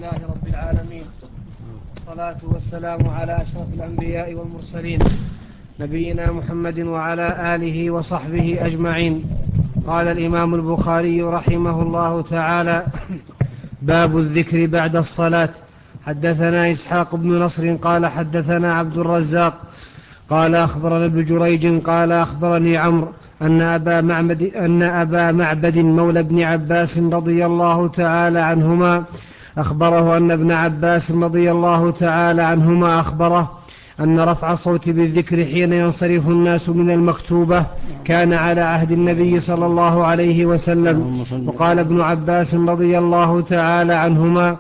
لله رب العالمين، والصلاة والسلام على أشرف الأنبياء والمرسلين، نبينا محمد وعلى آله وصحبه أجمعين. قال الإمام البخاري رحمه الله تعالى: باب الذكر بعد الصلاة. حدثنا إسحاق بن نصر قال حدثنا عبد الرزاق قال أخبرنا ابن جريج قال أخبرني عمرو أن أبا معبد مولى بن عباس رضي الله تعالى عنهما أخبره أن ابن عباس رضي الله تعالى عنهما أخبره أن رفع الصوت بالذكر حين ينصرف الناس من المكتوبة كان على عهد النبي صلى الله عليه وسلم. وقال ابن عباس رضي الله تعالى عنهما: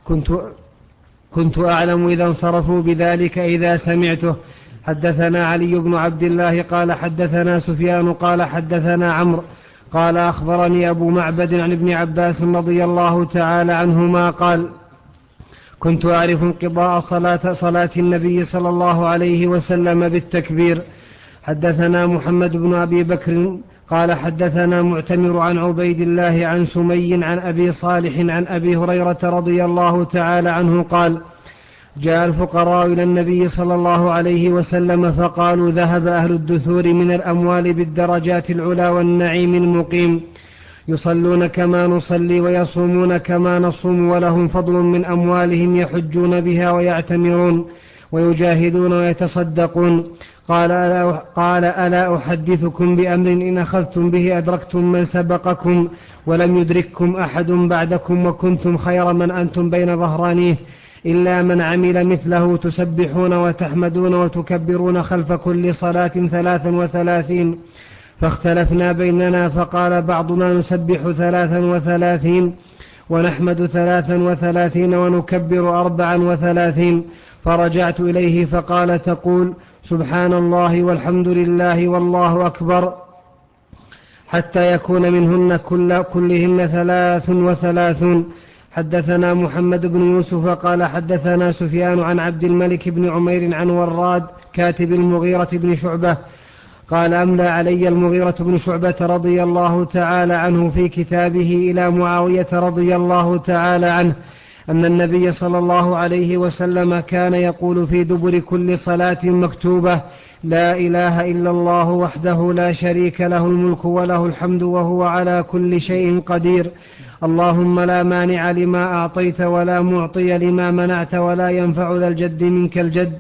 كنت أعلم إذا انصرفوا بذلك إذا سمعته. حدثنا علي بن عبد الله قال حدثنا سفيان قال حدثنا عمرو قال أخبرني أبو معبد عن ابن عباس رضي الله تعالى عنهما قال: كنت أعرف انقضاء صلاة النبي صلى الله عليه وسلم بالتكبير. حدثنا محمد بن أبي بكر قال حدثنا معتمر عن عبيد الله عن سمي عن أبي صالح عن أبي هريرة رضي الله تعالى عنه قال: جاء الفقراء إلى النبي صلى الله عليه وسلم فقالوا: ذهب أهل الدثور من الأموال بالدرجات العلا والنعيم المقيم، يصلون كما نصلي ويصومون كما نصوم، ولهم فضل من أموالهم يحجون بها ويعتمرون ويجاهدون ويتصدقون. قال: ألا أحدثكم بأمر إن أخذتم به أدركتم من سبقكم ولم يدرككم أحد بعدكم وكنتم خير من أنتم بين ظهرانيه، إلا من عمل مثله، تسبحون وتحمدون وتكبرون خلف كل صلاة 33. فاختلفنا بيننا، فقال بعضنا: نسبح 33 ونحمد 33 ونكبر 34. فرجعت إليه فقال: تقول سبحان الله والحمد لله والله أكبر حتى يكون منهن كلهن 33. حدثنا محمد بن يوسف قال حدثنا سفيان عن عبد الملك بن عمير عن وراد كاتب المغيرة بن شعبة قال: أملى علي المغيرة بن شعبة رضي الله تعالى عنه في كتابه إلى معاوية رضي الله تعالى عنه أن النبي صلى الله عليه وسلم كان يقول في دبر كل صلاة مكتوبة: لا إله إلا الله وحده لا شريك له الملك وله الحمد وهو على كل شيء قدير، اللهم لا مانع لما أعطيت ولا معطي لما منعت ولا ينفع ذا الجد منك الجد.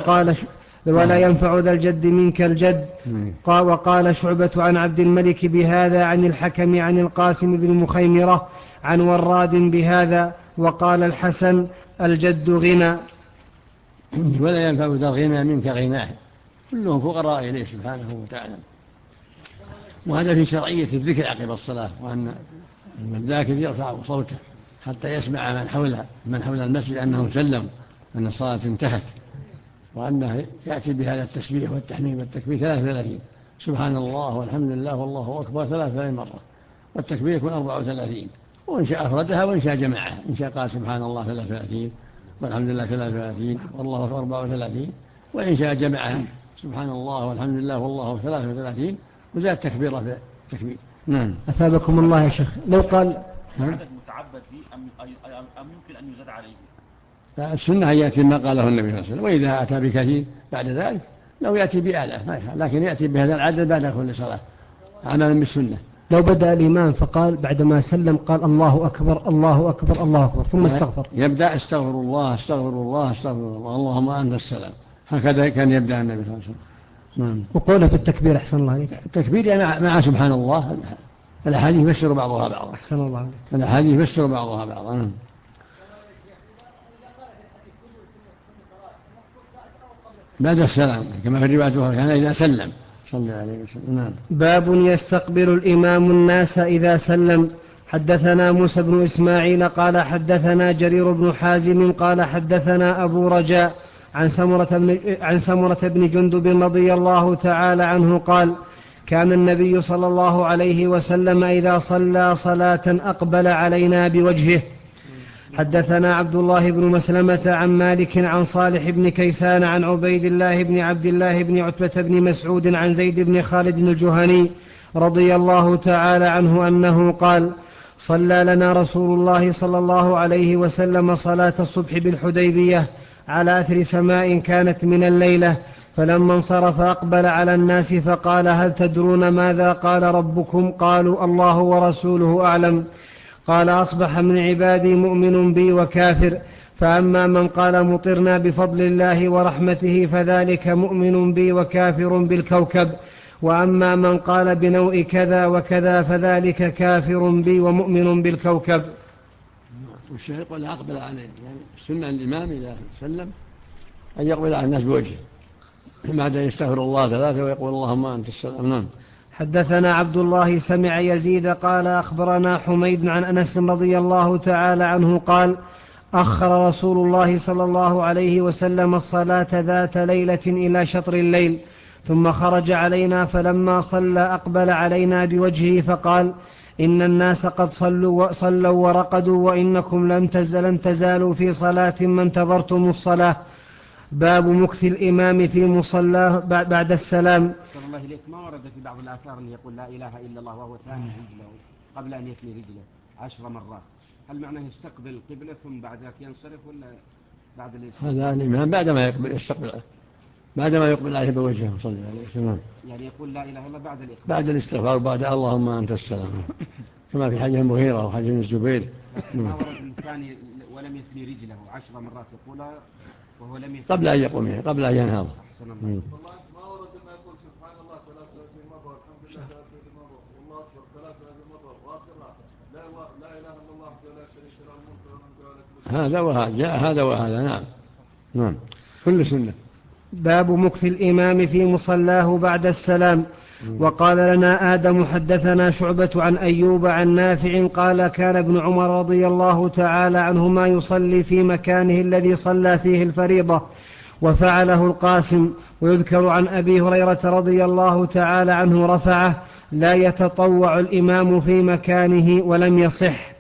وقال شعبة عن عبد الملك بهذا عن الحكم عن القاسم بن مخيمرة عن وراد بهذا. وقال الحسن: الجد غنى ولا ينفع ذا الغنى منك غناه، كلهم فقراء إليه سبحانه وتعالى. وهذا في شرعية الذكر عقب الصلاة، وأن الذاكر يرفع صوته حتى يسمع من حول المسجد أنه سلم أن الصلاة انتهت، وأنه يأتي بهذا التسبيح والتحميد والتكبير 33، سبحان الله والحمد لله والله أكبر 33 مرة، والتكبير يكون 34، وإن شاء أفردها وإن شاء جمعها، إن شاء قال سبحان الله 33 والحمد لله 33 والله أكبر 34، وإن شاء جمعها سبحان الله والحمد لله والله 33 وزاد تكبيرة في التكبير. نعم. أثابكم الله يا شيخ. لو قال عدد متعبد به أم يمكن أن يزاد عليه؟ السنة يأتي ما قاله النبي صلى الله عليه وسلم، وإذا أتى بكثير بعد ذلك لو يأتي بآلاف ما يفعل، لكن يأتي بهذا العدد بعد كل صلاة عملا بالسنة. لو بدأ الإمام فقال بعدما سلم قال: الله أكبر الله أكبر الله أكبر، ثم استغفر، يبدأ استغفر الله استغفر الله استغفر الله اللهم أنت السلام، هكذا كان يبدأ النبي صلى الله عليه وسلم. وقوله في التكبير أحسن الله عليك، التكبير مع سبحان الله. الأحاديث يفسر بعضها بعضا. أحسن الله عليك. الأحاديث يفسر بعضها بعضا. بعد السلام كما في الرواية كان إذا سلم صلى عليه وسلم. نعم. باب يستقبل الإمام الناس إذا سلم. حدثنا موسى بن إسماعيل قال حدثنا جرير بن حازم قال حدثنا أبو رجاء عن سمرة بن جندب رضي الله تعالى عنه قال: كان النبي صلى الله عليه وسلم إذا صلى صلاة أقبل علينا بوجهه. حدثنا عبد الله بن مسلمة عن مالك عن صالح بن كيسان عن عبيد الله بن عبد الله بن عتبة بن مسعود عن زيد بن خالد الجهني رضي الله تعالى عنه أنه قال: صلى لنا رسول الله صلى الله عليه وسلم صلاة الصبح بالحديبية على أثر سماء كانت من الليلة، فلما انصرف أقبل على الناس فقال: هل تدرون ماذا قال ربكم؟ قالوا: الله ورسوله أعلم. قال: أصبح من عبادي مؤمن بي وكافر، فأما من قال مطرنا بفضل الله ورحمته فذلك مؤمن بي وكافر بالكوكب، وأما من قال بنوء كذا وكذا فذلك كافر بي ومؤمن بالكوكب. والشيخ يقول أقبل عليه، يعني السنة الإمام إذا سلم أن يقبل على الناس بوجهه بعد أن يستغفر الله ثلاثة ويقول اللهم أنت السلام. نعم. حدثنا عبد الله سمع يزيد قال أخبرنا حميد عن أنس رضي الله تعالى عنه قال: أخر رسول الله صلى الله عليه وسلم الصلاة ذات ليلة إلى شطر الليل، ثم خرج علينا فلما صلى أقبل علينا بوجهه فقال: إن الناس قد صلوا ورقدوا، وإنكم لم تزالوا في صلاة ما انتظرتم الصلاة. باب مكث الإمام في مصلاه بعد السلام. صلى الله عليه ما ورد في بعض الآثار أن يقول لا إله إلا الله وهو ثاني رجله قبل أن يثني رجله 10 مرات، هل معناه يستقبل القبلة ثم بعد ذلك ينصرف ولا بعد الاستقبال؟ هذا الإمام بعدما يستقبل، بعدما يقبل عليه بوجهه صلى الله عليه وسلم، يعني يقول لا إله إلا بعد الإقبال، بعد الاستغفار وبعد اللهم أنت السلام، كما في حديث المغيرة وحديث الزبير. ما ورد الثاني ولم يثني رجله 10 مرات يقولها وهو لم يثني قبل أن يقوم، قبل أن ينهض. أحسن الله. ما ورد ما يقول سبحان الله 33 مرة والحمد لله 33 مرة والله أكبر 33 مرة وآخرها لا إله إلا الله ولا شريك له الملك وله هذا وهذا جاء هذا وهذا. نعم نعم كل سنة. باب مكث الإمام في مصلاه بعد السلام. وقال لنا آدم حدثنا شعبة عن أيوب عن نافع قال: كان ابن عمر رضي الله تعالى عنهما يصلي في مكانه الذي صلى فيه الفريضة، وفعله القاسم. ويذكر عن أبي هريرة رضي الله تعالى عنه رفعه: لا يتطوع الإمام في مكانه، ولم يصح.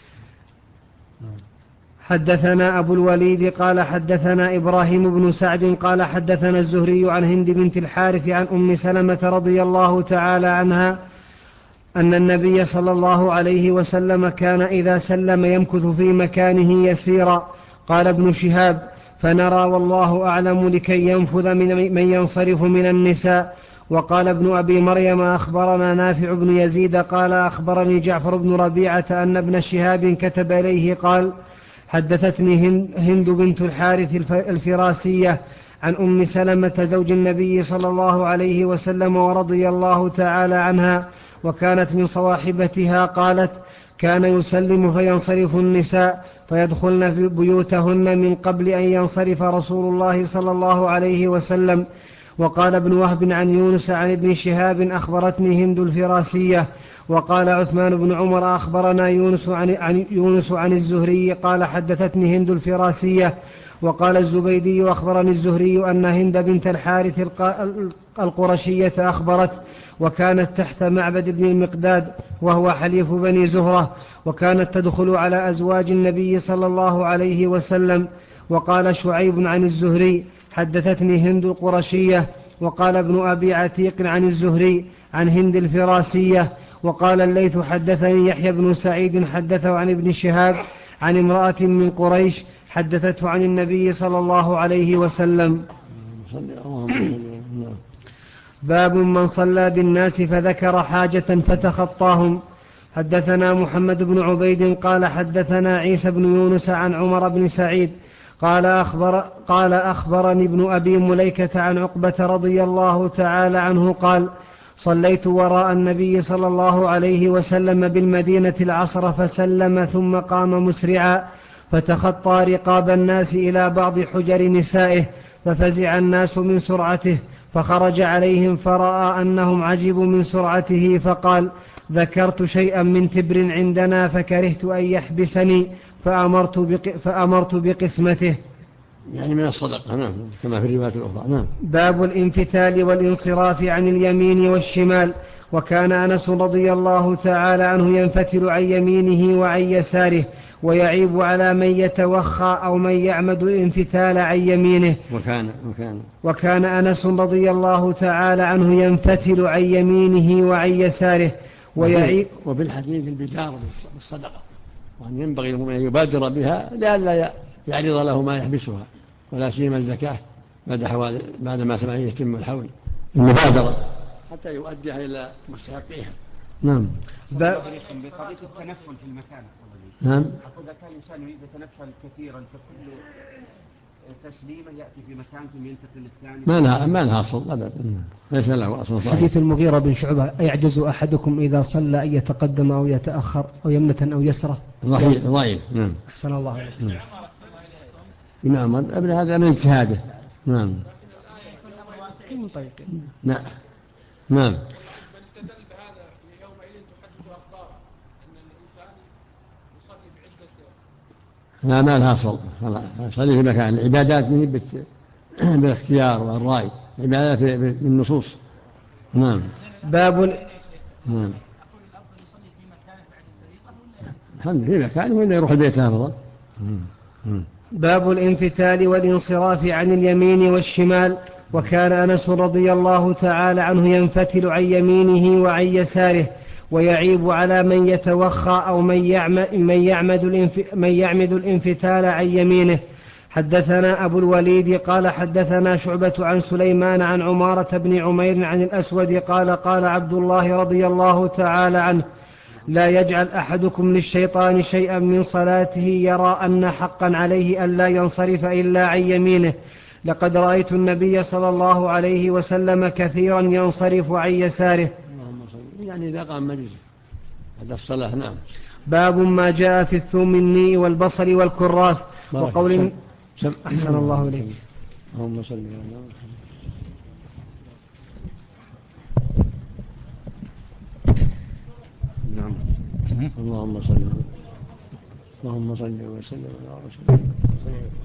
حدثنا أبو الوليد قال حدثنا إبراهيم بن سعد قال حدثنا الزهري عن هند بنت الحارث عن أم سلمة رضي الله تعالى عنها أن النبي صلى الله عليه وسلم كان إذا سلم يمكث في مكانه يسيرا. قال ابن شهاب: فنرى والله أعلم لكي ينفذ من ينصرف من النساء. وقال ابن أبي مريم: أخبرنا نافع بن يزيد قال أخبرني جعفر بن ربيعة أن ابن شهاب كتب إليه قال: حدثتني هند بنت الحارث الفراسية عن أم سلمة زوج النبي صلى الله عليه وسلم ورضي الله تعالى عنها، وكانت من صواحبتها، قالت: كان يسلم فينصرف النساء فيدخلن في بيوتهن من قبل أن ينصرف رسول الله صلى الله عليه وسلم. وقال ابن وهب عن يونس عن ابن شهاب أخبرتني هند الفراسية. وقال عثمان بن عمر أخبرنا يونس عن الزهري قال حدثتني هند الفراسية. وقال الزبيدي أخبرني الزهري أن هند بنت الحارث القرشية أخبرت، وكانت تحت معبد بن المقداد وهو حليف بني زهرة، وكانت تدخل على أزواج النبي صلى الله عليه وسلم. وقال شعيب عن الزهري حدثتني هند القرشية. وقال ابن أبي عتيق عن الزهري عن هند الفراسية. وقال الليث حدثني يحيى بن سعيد حدثه عن ابن شهاب عن امرأة من قريش حدثته عن النبي صلى الله عليه وسلم. باب من صلى بالناس فذكر حاجة فتخطاهم. حدثنا محمد بن عبيد قال حدثنا عيسى بن يونس عن عمر بن سعيد قال أخبرني ابن أبي مليكة عن عقبة رضي الله تعالى عنه قال: صليت وراء النبي صلى الله عليه وسلم بالمدينة العصر فسلم ثم قام مسرعا فتخطى رقاب الناس إلى بعض حجر نسائه، ففزع الناس من سرعته، فخرج عليهم فرأى أنهم عجبوا من سرعته فقال: ذكرت شيئا من تبر عندنا فكرهت أن يحبسني فأمرت بقسمته. يعني من الصدقة. نعم كما في الروايات الأخرى. نعم. باب الانفتال والانصراف عن اليمين والشمال. وكان أنس رضي الله تعالى عنه ينفتل عن يمينه وعن يساره ويعيب على من يتوخى أو من يعمد الانفتال عن يمينه. وكان أنس رضي الله تعالى عنه ينفتل عن يمينه وعن يساره وفي الحديث البدار بالصدقة، وأن ينبغي للمؤمن أن يبادر بها لئلا يعرض له ما يحبسها، ولا سيما الزكاة بعد ما يتم الحول، المبادرة حتى يؤديها إلى مستحقيها. نعم. بقضية التنفل في المكان. نعم. أقول إذا كان الإنسان يريد يتنفل كثيرا فكل تسليمة يأتي في مكان ثم ينتقل للثاني. ما لها أصل أبدا، ليس له أصل صحيح. حديث المغيرة بن شعبة: أيعجز أحدكم إذا صلى أن يتقدم أو يتأخر أو يمنة أو يسرة؟ ضعيف. نعم. أحسن الله عليك. نعم. ابن هذا من اجتهاده. نعم. نعم. نعم. استدل بهذا يومئذ تحدث أخباره أن الإنسان يصلي بعدة. لا، ما لها أصل. صلي في مكان. العبادات من بالاختيار والرأي، عبادات بالنصوص. نعم. نعم. الحمد لله، في مكانه ولا يروح البيت أفضل. باب الانفتال والانصراف عن اليمين والشمال. وكان أنس رضي الله تعالى عنه ينفتل عن يمينه وعن يساره، ويعيب على من يتوخى أو من يعمد الانفتال عن يمينه. حدثنا أبو الوليد قال حدثنا شعبة عن سليمان عن عمارة بن عمير عن الأسود قال قال عبد الله رضي الله تعالى عنه: لا يجعل أحدكم للشيطان شيئا من صلاته يرى أن حقا عليه ألا ينصرف إلا عن يمينه. لقد رأيت النبي صلى الله عليه وسلم كثيرا ينصرف عن يساره. يعني إذا قام مجلس هذا الصلاة. نعم. باب ما جاء في الثومني والبصل والكراث وقول أحسن الله إليك. اللهم صل على محمد. نعم. اللهم صل وسلم على رسول الله.